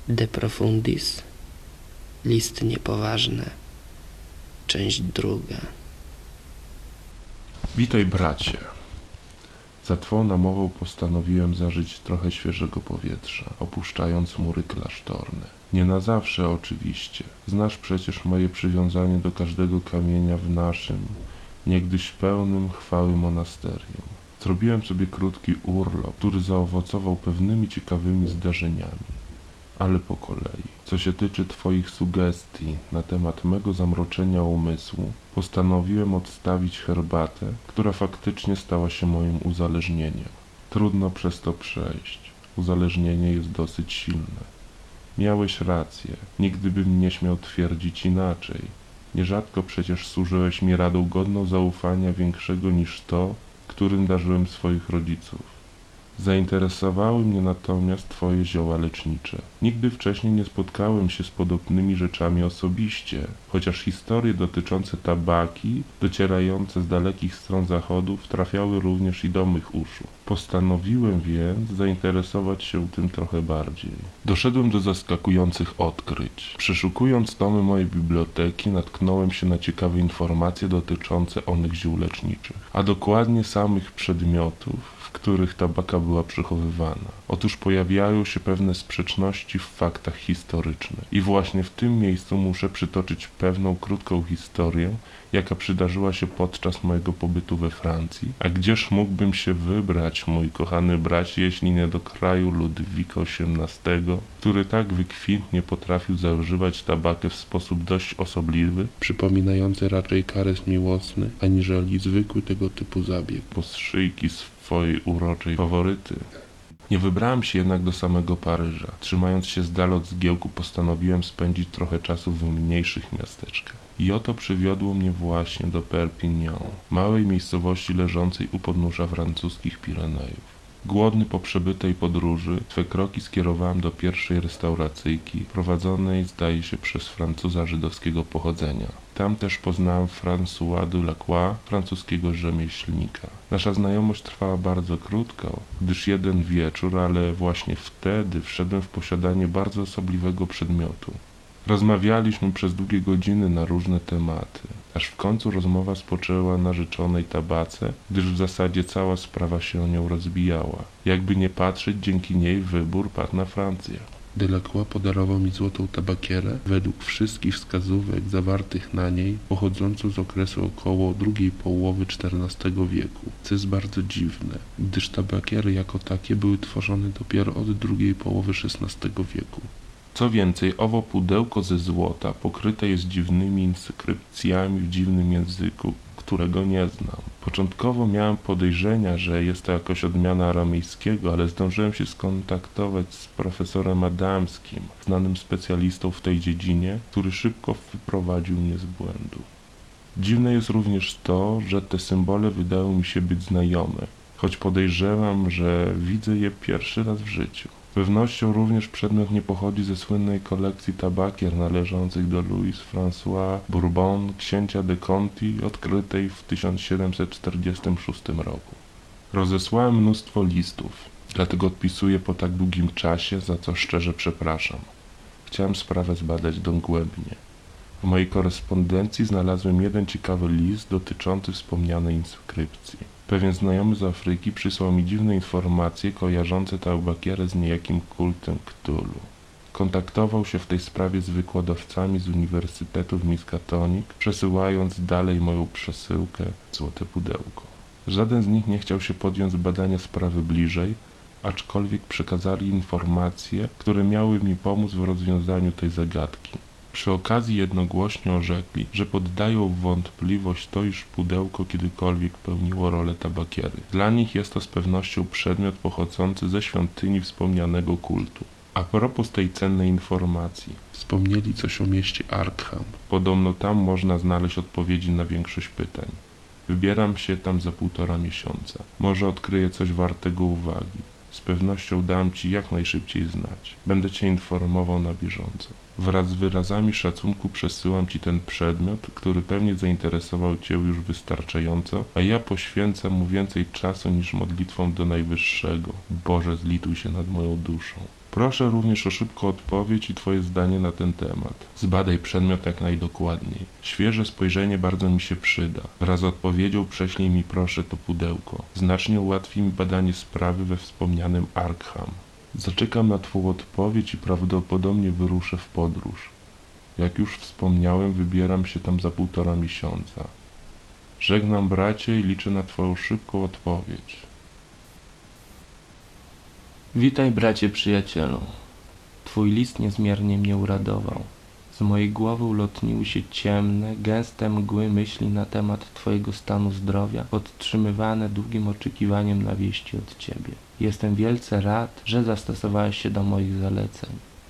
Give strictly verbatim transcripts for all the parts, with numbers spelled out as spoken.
De Profundis, listy niepoważne, część druga. Witaj, bracie. Za twą namową postanowiłem zażyć trochę świeżego powietrza, opuszczając mury klasztorne. Nie na zawsze oczywiście. Znasz przecież moje przywiązanie do każdego kamienia w naszym, niegdyś pełnym chwały monasterium. Zrobiłem sobie krótki urlop, który zaowocował pewnymi ciekawymi zdarzeniami. Ale po kolei. Co się tyczy twoich sugestii na temat mego zamroczenia umysłu, postanowiłem odstawić herbatę, która faktycznie stała się moim uzależnieniem. Trudno przez to przejść. Uzależnienie jest dosyć silne. Miałeś rację. Nigdy bym nie śmiał twierdzić inaczej. Nierzadko przecież służyłeś mi radą godną zaufania większego niż to, którym darzyłem swoich rodziców. Zainteresowały mnie natomiast twoje zioła lecznicze. Nigdy wcześniej nie spotkałem się z podobnymi rzeczami osobiście, chociaż historie dotyczące tabaki, docierające z dalekich stron zachodów, trafiały również i do mych uszu. Postanowiłem więc zainteresować się tym trochę bardziej. Doszedłem do zaskakujących odkryć. Przeszukując tomy mojej biblioteki, natknąłem się na ciekawe informacje dotyczące onych ziół leczniczych, a dokładnie samych przedmiotów, w których tabaka była przechowywana. Otóż pojawiają się pewne sprzeczności w faktach historycznych. I właśnie w tym miejscu muszę przytoczyć pewną krótką historię, jaka przydarzyła się podczas mojego pobytu we Francji. A gdzież mógłbym się wybrać, mój kochany bracie, jeśli nie do kraju Ludwika osiemnastego, który tak wykwintnie potrafił zażywać tabakę w sposób dość osobliwy, przypominający raczej kares miłosny, aniżeli zwykły tego typu zabieg, po szyjki swojej uroczej faworyty. Nie wybrałem się jednak do samego Paryża. Trzymając się z dala od zgiełku, postanowiłem spędzić trochę czasu w mniejszych miasteczkach. I oto przywiodło mnie właśnie do Perpignan, małej miejscowości leżącej u podnóża francuskich Pirenejów. Głodny po przebytej podróży, swe kroki skierowałem do pierwszej restauracyjki, prowadzonej zdaje się przez Francuza żydowskiego pochodzenia. Tam też poznałem François de Lacroix, francuskiego rzemieślnika. Nasza znajomość trwała bardzo krótko, gdyż jeden wieczór, ale właśnie wtedy wszedłem w posiadanie bardzo osobliwego przedmiotu. Rozmawialiśmy przez długie godziny na różne tematy, aż w końcu rozmowa spoczęła na rzeczonej tabace, gdyż w zasadzie cała sprawa się o nią rozbijała. Jakby nie patrzeć, dzięki niej wybór padł na Francję. Delacroix podarował mi złotą tabakierę, według wszystkich wskazówek zawartych na niej, pochodzącą z okresu około drugiej połowy czternastego wieku, co jest bardzo dziwne, gdyż tabakiery jako takie były tworzone dopiero od drugiej połowy szesnastego wieku. Co więcej, owo pudełko ze złota pokryte jest dziwnymi inskrypcjami w dziwnym języku, którego nie znam. Początkowo miałem podejrzenia, że jest to jakaś odmiana aramejskiego, ale zdążyłem się skontaktować z profesorem Adamskim, znanym specjalistą w tej dziedzinie, który szybko wyprowadził mnie z błędu. Dziwne jest również to, że te symbole wydają mi się być znajome, choć podejrzewam, że widzę je pierwszy raz w życiu. Z pewnością również przedmiot nie pochodzi ze słynnej kolekcji tabakier należących do Louis François Bourbon, księcia de Conti, odkrytej w tysiąc siedemset czterdziestym szóstym roku. Rozesłałem mnóstwo listów, dlatego odpisuję po tak długim czasie, za co szczerze przepraszam. Chciałem sprawę zbadać dogłębnie. W mojej korespondencji znalazłem jeden ciekawy list dotyczący wspomnianej inskrypcji. Pewien znajomy z Afryki przysłał mi dziwne informacje kojarzące tabakierę z niejakim kultem Cthulhu. Kontaktował się w tej sprawie z wykładowcami z Uniwersytetu w Miskatonic, przesyłając dalej moją przesyłkę złote pudełko. Żaden z nich nie chciał się podjąć badania sprawy bliżej, aczkolwiek przekazali informacje, które miały mi pomóc w rozwiązaniu tej zagadki. Przy okazji jednogłośnie orzekli, że poddają w wątpliwość to, iż pudełko kiedykolwiek pełniło rolę tabakiery. Dla nich jest to z pewnością przedmiot pochodzący ze świątyni wspomnianego kultu. A propos tej cennej informacji, wspomnieli coś o mieście Arkham. Podobno tam można znaleźć odpowiedzi na większość pytań. Wybieram się tam za półtora miesiąca. Może odkryję coś wartego uwagi. Z pewnością dam ci jak najszybciej znać. Będę cię informował na bieżąco. Wraz z wyrazami szacunku przesyłam ci ten przedmiot, który pewnie zainteresował cię już wystarczająco, a ja poświęcam mu więcej czasu niż modlitwą do Najwyższego. Boże, zlituj się nad moją duszą. Proszę również o szybką odpowiedź i Twoje zdanie na ten temat. Zbadaj przedmiot jak najdokładniej. Świeże spojrzenie bardzo mi się przyda. Wraz z odpowiedzią prześlij mi proszę to pudełko. Znacznie ułatwi mi badanie sprawy we wspomnianym Arkham. Zaczekam na Twą odpowiedź i prawdopodobnie wyruszę w podróż. Jak już wspomniałem, wybieram się tam za półtora miesiąca. Żegnam bracie i liczę na Twoją szybką odpowiedź. Witaj, bracie przyjacielu. Twój list niezmiernie mnie uradował. Z mojej głowy ulotniły się ciemne, gęste mgły myśli na temat Twojego stanu zdrowia, podtrzymywane długim oczekiwaniem na wieści od Ciebie. Jestem wielce rad, że zastosowałeś się do moich zaleceń.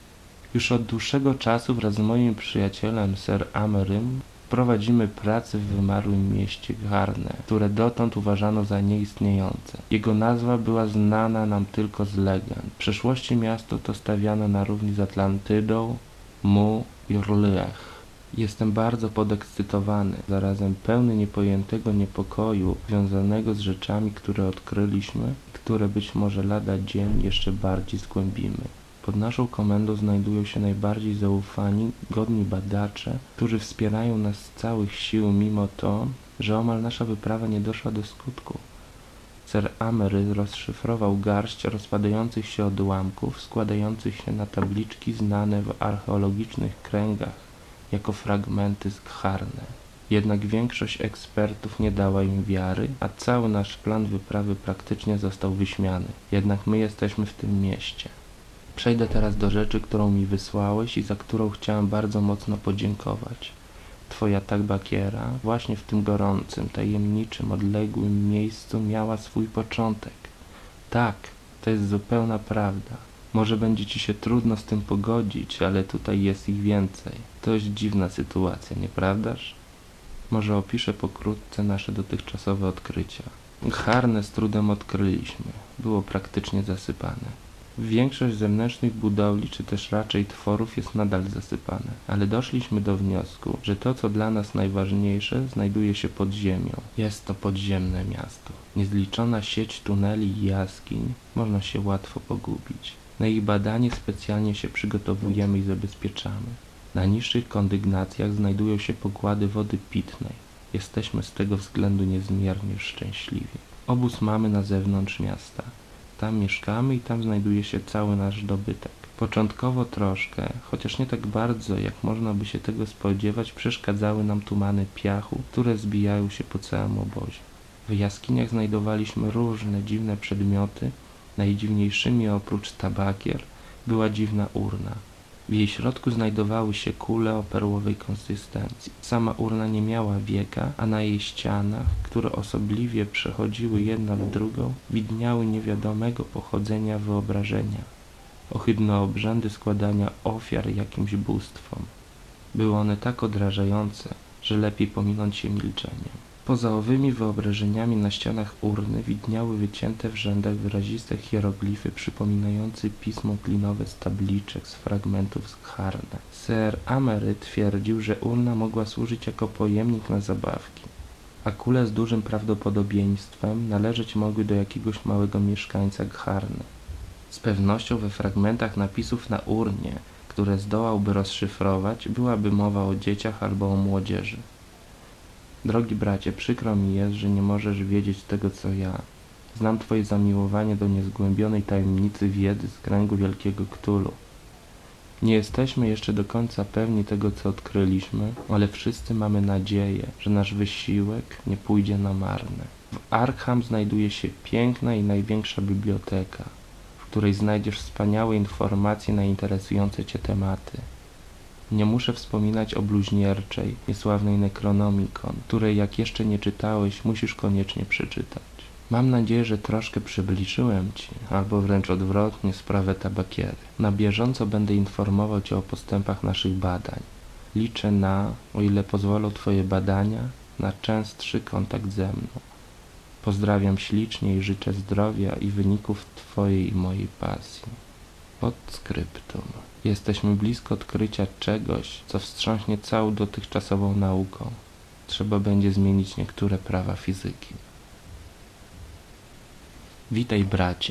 Już od dłuższego czasu wraz z moim przyjacielem Sir Amerym prowadzimy pracę w wymarłym mieście Garne, które dotąd uważano za nieistniejące. Jego nazwa była znana nam tylko z legend. W przeszłości miasto to stawiano na równi z Atlantydą, Mu i Orleach. Jestem bardzo podekscytowany, zarazem pełny niepojętego niepokoju związanego z rzeczami, które odkryliśmy i które być może lada dzień jeszcze bardziej zgłębimy. Pod naszą komendą znajdują się najbardziej zaufani, godni badacze, którzy wspierają nas z całych sił mimo to, że omal nasza wyprawa nie doszła do skutku. Sir Amery rozszyfrował garść rozpadających się odłamków składających się na tabliczki znane w archeologicznych kręgach jako fragmenty z Gharne. Jednak większość ekspertów nie dała im wiary, a cały nasz plan wyprawy praktycznie został wyśmiany. Jednak my jesteśmy w tym mieście. Przejdę teraz do rzeczy, którą mi wysłałeś i za którą chciałem bardzo mocno podziękować. Twoja Tabakieera właśnie w tym gorącym, tajemniczym, odległym miejscu miała swój początek. Tak, to jest zupełna prawda. Może będzie ci się trudno z tym pogodzić, ale tutaj jest ich więcej. To jest dziwna sytuacja, nieprawdaż? Może opiszę pokrótce nasze dotychczasowe odkrycia. Gharne z trudem odkryliśmy. Było praktycznie zasypane. Większość zewnętrznych budowli, czy też raczej tworów jest nadal zasypane, ale doszliśmy do wniosku, że to, co dla nas najważniejsze, znajduje się pod ziemią. Jest to podziemne miasto. Niezliczona sieć tuneli i jaskiń, można się łatwo pogubić. Na ich badanie specjalnie się przygotowujemy i zabezpieczamy. Na niższych kondygnacjach znajdują się pokłady wody pitnej. Jesteśmy z tego względu niezmiernie szczęśliwi. Obóz mamy na zewnątrz miasta. Tam mieszkamy i tam znajduje się cały nasz dobytek. Początkowo troszkę, chociaż nie tak bardzo, jak można by się tego spodziewać, przeszkadzały nam tumany piachu, które zbijają się po całym obozie. W jaskiniach znajdowaliśmy różne dziwne przedmioty. Najdziwniejszymi oprócz tabakier była dziwna urna. W jej środku znajdowały się kule o perłowej konsystencji. Sama urna nie miała wieka, a na jej ścianach, które osobliwie przechodziły jedna w drugą, widniały niewiadomego pochodzenia wyobrażenia. Ohydne obrzędy składania ofiar jakimś bóstwom. Były one tak odrażające, że lepiej pominąć się milczeniem. Poza owymi wyobrażeniami na ścianach urny widniały wycięte w rzędach wyraziste hieroglify przypominające pismo klinowe z tabliczek z fragmentów z Gharne. Sir Amery twierdził, że urna mogła służyć jako pojemnik na zabawki, a kule z dużym prawdopodobieństwem należeć mogły do jakiegoś małego mieszkańca Gharne. Z pewnością we fragmentach napisów na urnie, które zdołałby rozszyfrować, byłaby mowa o dzieciach albo o młodzieży. Drogi bracie, przykro mi jest, że nie możesz wiedzieć tego, co ja. Znam twoje zamiłowanie do niezgłębionej tajemnicy wiedzy z kręgu wielkiego Cthulhu. Nie jesteśmy jeszcze do końca pewni tego, co odkryliśmy, ale wszyscy mamy nadzieję, że nasz wysiłek nie pójdzie na marne. W Arkham znajduje się piękna i największa biblioteka, w której znajdziesz wspaniałe informacje na interesujące cię tematy. Nie muszę wspominać o bluźnierczej, niesławnej Necronomicon, której jak jeszcze nie czytałeś, musisz koniecznie przeczytać. Mam nadzieję, że troszkę przybliżyłem ci, albo wręcz odwrotnie, sprawę Tabakiery. Na bieżąco będę informował cię o postępach naszych badań. Liczę na, o ile pozwolą twoje badania, na częstszy kontakt ze mną. Pozdrawiam ślicznie i życzę zdrowia i wyników twojej i mojej pasji. Podskryptum. Jesteśmy blisko odkrycia czegoś, co wstrząśnie całą dotychczasową nauką. Trzeba będzie zmienić niektóre prawa fizyki. Witaj, bracie. Chciałem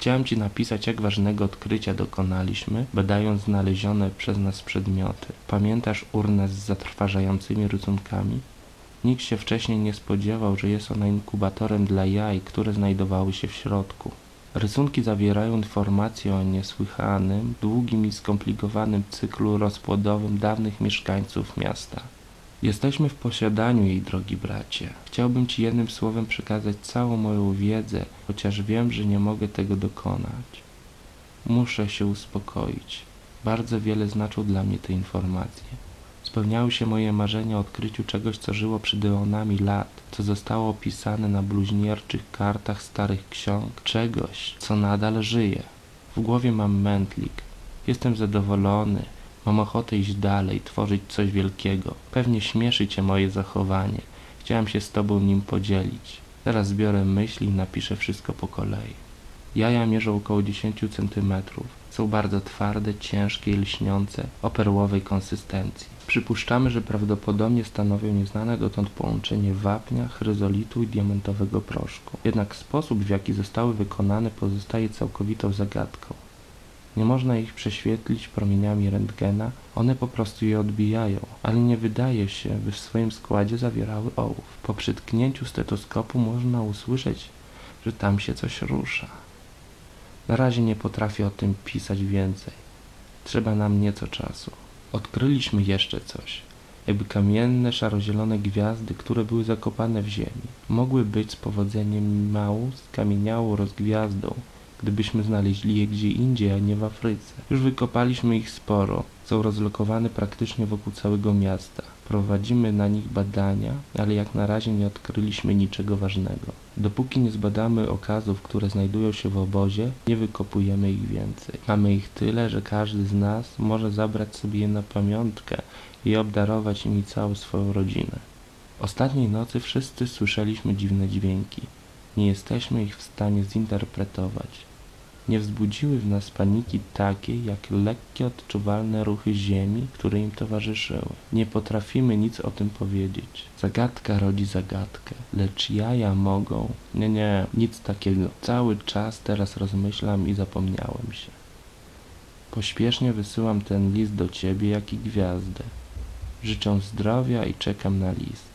Chciałem ci napisać, jak ważnego odkrycia dokonaliśmy, badając znalezione przez nas przedmioty. Pamiętasz urnę z zatrważającymi rysunkami? Nikt się wcześniej nie spodziewał, że jest ona inkubatorem dla jaj, które znajdowały się w środku. Rysunki zawierają informacje o niesłychanym, długim i skomplikowanym cyklu rozpłodowym dawnych mieszkańców miasta. Jesteśmy w posiadaniu jej, drogi bracie. Chciałbym ci jednym słowem przekazać całą moją wiedzę, chociaż wiem, że nie mogę tego dokonać. Muszę się uspokoić. Bardzo wiele znaczą dla mnie te informacje. Spełniały się moje marzenia o odkryciu czegoś, co żyło przed eonami lat, co zostało opisane na bluźnierczych kartach starych ksiąg, czegoś, co nadal żyje. W głowie mam mętlik. Jestem zadowolony. Mam ochotę iść dalej, tworzyć coś wielkiego. Pewnie śmieszy cię moje zachowanie. Chciałem się z tobą nim podzielić. Teraz zbiorę myśli i napiszę wszystko po kolei. Jaja mierzą około dziesięć centymetrów. Są bardzo twarde, ciężkie i lśniące, o perłowej konsystencji. Przypuszczamy, że prawdopodobnie stanowią nieznane dotąd połączenie wapnia, chryzolitu i diamentowego proszku. Jednak sposób, w jaki zostały wykonane, pozostaje całkowitą zagadką. Nie można ich prześwietlić promieniami rentgena, one po prostu je odbijają, ale nie wydaje się, by w swoim składzie zawierały ołów. Po przytknięciu stetoskopu można usłyszeć, że tam się coś rusza. Na razie nie potrafię o tym pisać więcej. Trzeba nam nieco czasu. Odkryliśmy jeszcze coś. Jakby kamienne, szarozielone gwiazdy, które były zakopane w ziemi. Mogły być z powodzeniem małą, skamieniałą rozgwiazdą, gdybyśmy znaleźli je gdzie indziej, a nie w Afryce. Już wykopaliśmy ich sporo. Są rozlokowane praktycznie wokół całego miasta. Prowadzimy na nich badania, ale jak na razie nie odkryliśmy niczego ważnego. Dopóki nie zbadamy okazów, które znajdują się w obozie, nie wykopujemy ich więcej. Mamy ich tyle, że każdy z nas może zabrać sobie je na pamiątkę i obdarować nimi całą swoją rodzinę. Ostatniej nocy wszyscy słyszeliśmy dziwne dźwięki. Nie jesteśmy ich w stanie zinterpretować. Nie wzbudziły w nas paniki takiej, jak lekkie, odczuwalne ruchy ziemi, które im towarzyszyły. Nie potrafimy nic o tym powiedzieć. Zagadka rodzi zagadkę, lecz jaja mogą... Nie, nie, nic takiego. Cały czas teraz rozmyślam i zapomniałem się. Pośpiesznie wysyłam ten list do ciebie, jak i gwiazdę. Życzę zdrowia i czekam na list.